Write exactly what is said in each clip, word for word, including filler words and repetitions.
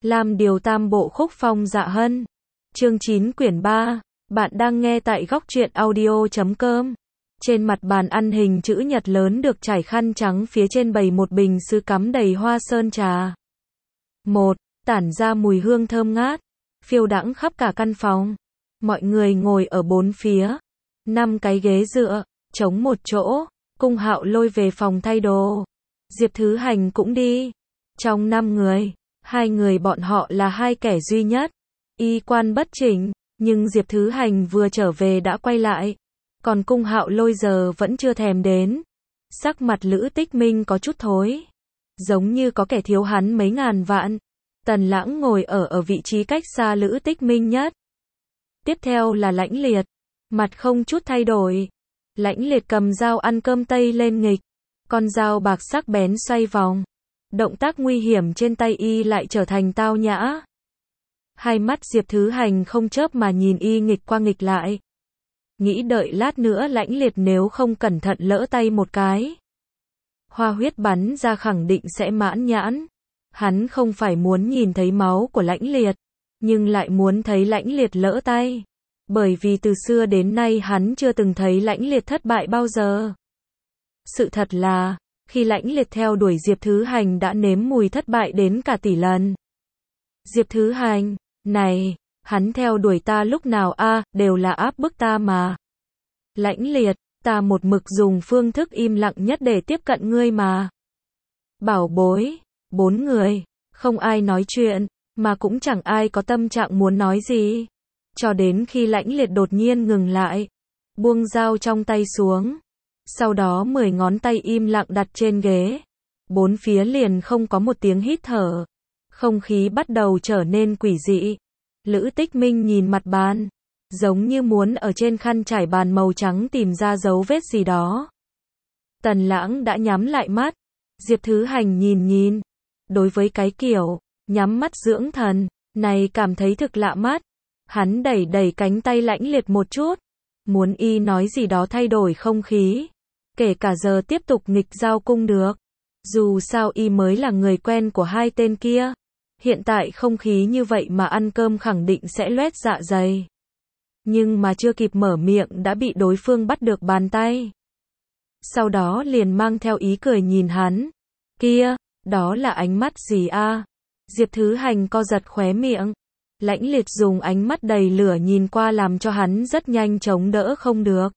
Lam điều tam bộ khúc phong dạ hân. Chương chín quyển ba. Bạn đang nghe tại góc truyện audio chấm com. Trên mặt bàn ăn hình chữ nhật lớn được trải khăn trắng, phía trên bày một bình sứ cắm đầy hoa sơn trà. Một, tản ra mùi hương thơm ngát, phiêu đãng khắp cả căn phòng. Mọi người ngồi ở bốn phía. Năm cái ghế dựa, trống một chỗ. Cung Hạo Lôi về phòng thay đồ. Diệp Thứ Hành cũng đi. Trong năm người, hai người bọn họ là hai kẻ duy nhất. Y quan bất chỉnh, nhưng Diệp Thứ Hành vừa trở về đã quay lại. Còn Cung Hạo Lôi giờ vẫn chưa thèm đến. Sắc mặt Lữ Tích Minh có chút thối, giống như có kẻ thiếu hắn mấy ngàn vạn. Tần Lãng ngồi ở ở vị trí cách xa Lữ Tích Minh nhất. Tiếp theo là Lãnh Liệt, mặt không chút thay đổi. Lãnh Liệt cầm dao ăn cơm tây lên nghịch, con dao bạc sắc bén xoay vòng. Động tác nguy hiểm trên tay y lại trở thành tao nhã. Hai mắt Diệp Thứ Hành không chớp mà nhìn y nghịch qua nghịch lại. Nghĩ đợi lát nữa Lãnh Liệt nếu không cẩn thận lỡ tay một cái, hoa huyết bắn ra khẳng định sẽ mãn nhãn. Hắn không phải muốn nhìn thấy máu của Lãnh Liệt, nhưng lại muốn thấy Lãnh Liệt lỡ tay. Bởi vì từ xưa đến nay hắn chưa từng thấy Lãnh Liệt thất bại bao giờ. Sự thật là, khi Lãnh Liệt theo đuổi Diệp Thứ Hành đã nếm mùi thất bại đến cả tỷ lần. Diệp Thứ Hành, này, hắn theo đuổi ta lúc nào a, à, đều là áp bức ta mà. Lãnh Liệt, ta một mực dùng phương thức im lặng nhất để tiếp cận ngươi mà. Bảo bối, bốn người, không ai nói chuyện, mà cũng chẳng ai có tâm trạng muốn nói gì. Cho đến khi Lãnh Liệt đột nhiên ngừng lại, buông dao trong tay xuống. Sau đó mười ngón tay im lặng đặt trên ghế. Bốn phía liền không có một tiếng hít thở. Không khí bắt đầu trở nên quỷ dị. Lữ Tích Minh nhìn mặt bàn, giống như muốn ở trên khăn trải bàn màu trắng tìm ra dấu vết gì đó. Tần Lãng đã nhắm lại mắt. Diệp Thứ Hành nhìn nhìn. Đối với cái kiểu nhắm mắt dưỡng thần này cảm thấy thực lạ mắt. Hắn đẩy đẩy cánh tay Lãnh Liệt một chút, muốn y nói gì đó thay đổi không khí. Kể cả giờ tiếp tục nghịch giao cung được. Dù sao y mới là người quen của hai tên kia. Hiện tại không khí như vậy mà ăn cơm khẳng định sẽ loét dạ dày. Nhưng mà chưa kịp mở miệng đã bị đối phương bắt được bàn tay. Sau đó liền mang theo ý cười nhìn hắn. Kia, đó là ánh mắt gì a? Diệp Thứ Hành co giật khóe miệng. Lãnh Liệt dùng ánh mắt đầy lửa nhìn qua làm cho hắn rất nhanh chống đỡ không được.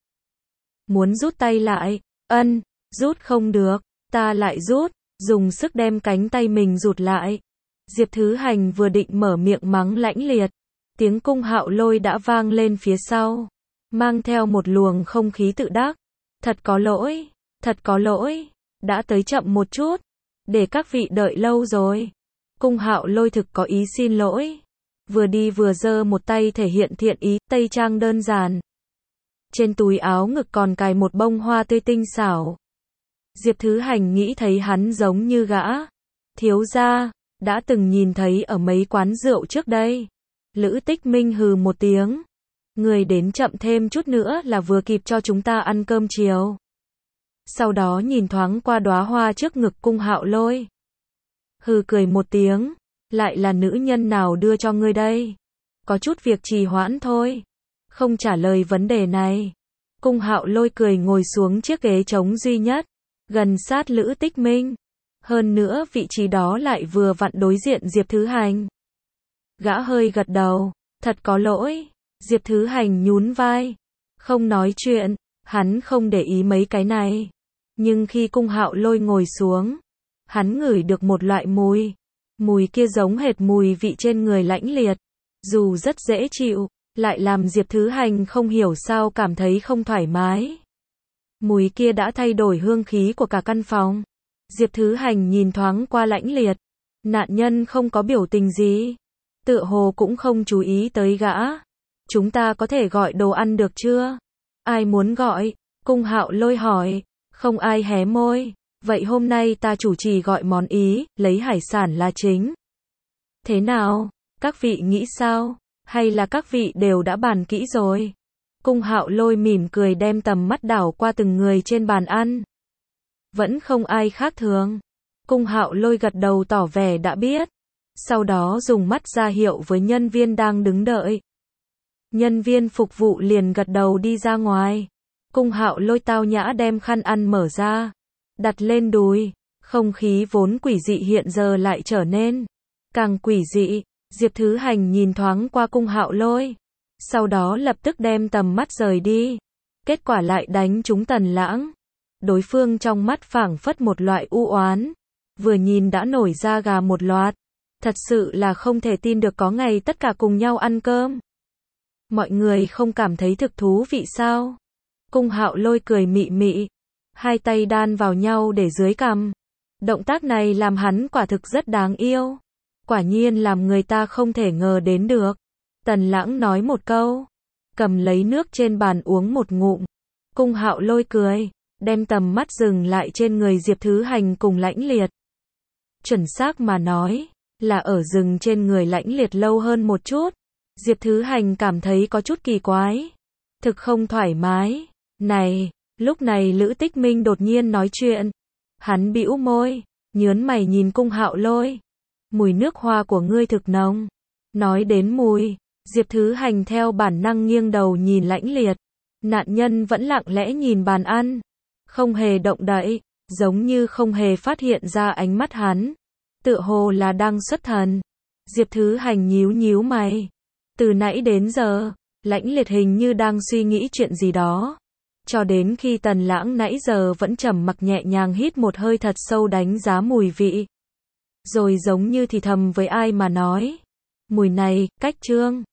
Muốn rút tay lại, ân, rút không được, ta lại rút, dùng sức đem cánh tay mình rụt lại. Diệp Thứ Hành vừa định mở miệng mắng Lãnh Liệt, tiếng Cung Hạo Lôi đã vang lên phía sau, mang theo một luồng không khí tự đắc. Thật có lỗi, thật có lỗi, đã tới chậm một chút, để các vị đợi lâu rồi. Cung Hạo Lôi thực có ý xin lỗi. Vừa đi vừa giơ một tay thể hiện thiện ý, tây trang đơn giản. Trên túi áo ngực còn cài một bông hoa tươi tinh xảo. Diệp Thứ Hành nghĩ thấy hắn giống như gã thiếu gia đã từng nhìn thấy ở mấy quán rượu trước đây. Lữ Tích Minh hừ một tiếng. Người đến chậm thêm chút nữa là vừa kịp cho chúng ta ăn cơm chiều. Sau đó nhìn thoáng qua đóa hoa trước ngực Cung Hạo Lôi. Hừ cười một tiếng. Lại là nữ nhân nào đưa cho ngươi đây? Có chút việc trì hoãn thôi. Không trả lời vấn đề này. Cung Hạo Lôi cười ngồi xuống chiếc ghế trống duy nhất, gần sát Lữ Tích Minh. Hơn nữa vị trí đó lại vừa vặn đối diện Diệp Thứ Hành. Gã hơi gật đầu. Thật có lỗi. Diệp Thứ Hành nhún vai. Không nói chuyện. Hắn không để ý mấy cái này. Nhưng khi Cung Hạo Lôi ngồi xuống, hắn ngửi được một loại mùi. Mùi kia giống hệt mùi vị trên người Lãnh Liệt. Dù rất dễ chịu, lại làm Diệp Thứ Hành không hiểu sao cảm thấy không thoải mái. Mùi kia đã thay đổi hương khí của cả căn phòng. Diệp Thứ Hành nhìn thoáng qua Lãnh Liệt. Nạn nhân không có biểu tình gì. Tựa hồ cũng không chú ý tới gã. Chúng ta có thể gọi đồ ăn được chưa? Ai muốn gọi? Cung Hạo Lôi hỏi. Không ai hé môi. Vậy hôm nay ta chủ trì gọi món Ý, lấy hải sản là chính. Thế nào? Các vị nghĩ sao? Hay là các vị đều đã bàn kỹ rồi? Cung Hạo Lôi mỉm cười đem tầm mắt đảo qua từng người trên bàn ăn. Vẫn không ai khác thường. Cung Hạo Lôi gật đầu tỏ vẻ đã biết. sau đó dùng mắt ra hiệu với nhân viên đang đứng đợi. Nhân viên phục vụ liền gật đầu đi ra ngoài. Cung Hạo Lôi tao nhã đem khăn ăn mở ra, đặt lên đùi. Không khí vốn quỷ dị hiện giờ lại trở nên càng quỷ dị. Diệp Thứ Hành nhìn thoáng qua Cung Hạo Lôi, sau đó lập tức đem tầm mắt rời đi. Kết quả lại đánh trúng Tần Lãng. Đối phương trong mắt phảng phất một loại u oán, vừa nhìn đã nổi da gà một loạt. Thật sự là không thể tin được có ngày tất cả cùng nhau ăn cơm. Mọi người không cảm thấy thực thú vị sao? Cung Hạo Lôi cười mị mị, hai tay đan vào nhau để dưới cằm. Động tác này làm hắn quả thực rất đáng yêu. Quả nhiên làm người ta không thể ngờ đến được. Tần Lãng nói một câu, cầm lấy nước trên bàn uống một ngụm. Cung Hạo Lôi cười, đem tầm mắt dừng lại trên người Diệp Thứ Hành cùng Lãnh Liệt. Chuẩn xác mà nói, là ở dừng trên người Lãnh Liệt lâu hơn một chút. Diệp Thứ Hành cảm thấy có chút kỳ quái, thực không thoải mái. Này, lúc này Lữ Tích Minh đột nhiên nói chuyện. Hắn bĩu môi, nhớn mày nhìn Cung Hạo Lôi. Mùi nước hoa của ngươi thực nồng. Nói đến mùi, Diệp Thứ Hành theo bản năng nghiêng đầu nhìn Lãnh Liệt. Nạn nhân vẫn lặng lẽ nhìn bàn ăn, không hề động đậy, giống như không hề phát hiện ra ánh mắt hắn. Tựa hồ là đang xuất thần. Diệp Thứ Hành nhíu nhíu mày. Từ nãy đến giờ, Lãnh Liệt hình như đang suy nghĩ chuyện gì đó. Cho đến khi Tần Lãng nãy giờ vẫn trầm mặc nhẹ nhàng hít một hơi thật sâu đánh giá mùi vị. Rồi giống như thì thầm với ai mà nói. Mùi này, cách trương.